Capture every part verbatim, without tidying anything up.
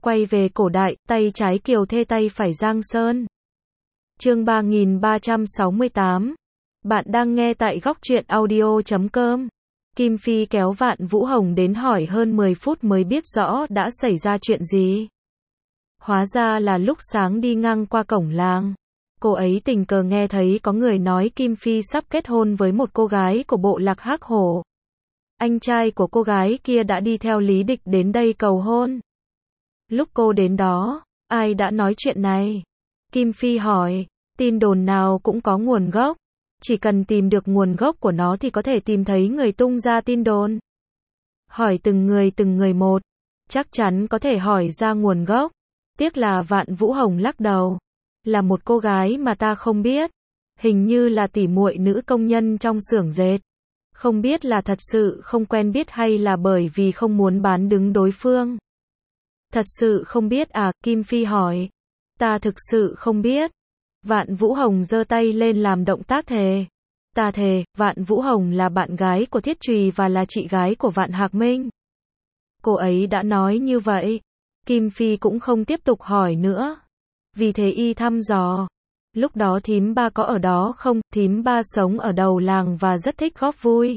Quay về cổ đại, tay trái Kiều Thê tay phải Giang Sơn. Chương ba nghìn ba trăm sáu mươi tám. Bạn đang nghe tại góc truyện audio chấm com. Kim Phi kéo Vạn Vũ Hồng đến hỏi hơn mười phút mới biết rõ đã xảy ra chuyện gì. Hóa ra là lúc sáng đi ngang qua cổng làng, cô ấy tình cờ nghe thấy có người nói Kim Phi sắp kết hôn với một cô gái của bộ lạc Hắc Hổ. Anh trai của cô gái kia đã đi theo lý địch đến đây cầu hôn. Lúc cô đến đó, ai đã nói chuyện này? Kim Phi hỏi, tin đồn nào cũng có nguồn gốc. Chỉ cần tìm được nguồn gốc của nó thì có thể tìm thấy người tung ra tin đồn. Hỏi từng người từng người một, chắc chắn có thể hỏi ra nguồn gốc. Tiếc là Vạn Vũ Hồng lắc đầu. Là một cô gái mà ta không biết. Hình như là tỉ muội nữ công nhân trong xưởng dệt. Không biết là thật sự không quen biết hay là bởi vì không muốn bán đứng đối phương. Thật sự không biết à? Kim Phi hỏi. Ta thực sự không biết. Vạn Vũ Hồng giơ tay lên làm động tác thề. Ta thề, Vạn Vũ Hồng là bạn gái của Thiết Trùy và là chị gái của Vạn Hạc Minh. Cô ấy đã nói như vậy. Kim Phi cũng không tiếp tục hỏi nữa. Vì thế y thăm dò. Lúc đó thím ba có ở đó không? Thím ba sống ở đầu làng và rất thích góp vui.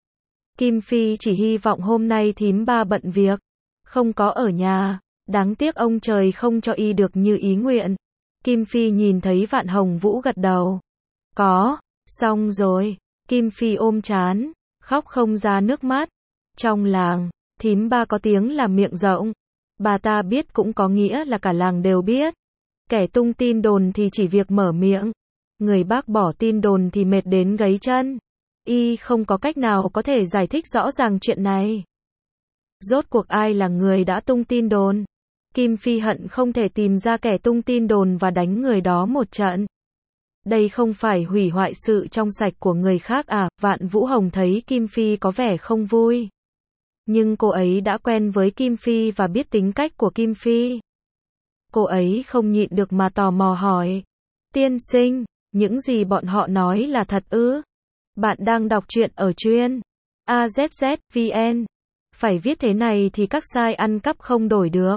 Kim Phi chỉ hy vọng hôm nay thím ba bận việc, không có ở nhà. Đáng tiếc ông trời không cho y được như ý nguyện. Kim Phi nhìn thấy Vạn Hồng Vũ gật đầu. Có, xong rồi. Kim Phi ôm trán, khóc không ra nước mắt. Trong làng, thím ba có tiếng là miệng rộng. Bà ta biết cũng có nghĩa là cả làng đều biết. Kẻ tung tin đồn thì chỉ việc mở miệng. Người bác bỏ tin đồn thì mệt đến gấy chân. Y không có cách nào có thể giải thích rõ ràng chuyện này. Rốt cuộc ai là người đã tung tin đồn? Kim Phi hận không thể tìm ra kẻ tung tin đồn và đánh người đó một trận. Đây không phải hủy hoại sự trong sạch của người khác à? Vạn Vũ Hồng thấy Kim Phi có vẻ không vui. Nhưng cô ấy đã quen với Kim Phi và biết tính cách của Kim Phi. Cô ấy không nhịn được mà tò mò hỏi. Tiên sinh, những gì bọn họ nói là thật ư? Bạn đang đọc truyện ở truyện a zét zét vê en. Phải viết thế này thì các site ăn cắp không đổi được.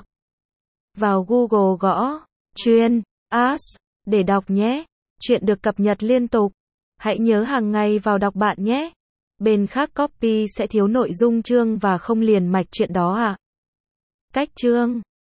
Vào Google gõ truyện as để đọc nhé. Chuyện được cập nhật liên tục. Hãy nhớ hàng ngày vào đọc bạn nhé. Bên khác copy sẽ thiếu nội dung chương và không liền mạch chuyện đó ạ. À? Cách chương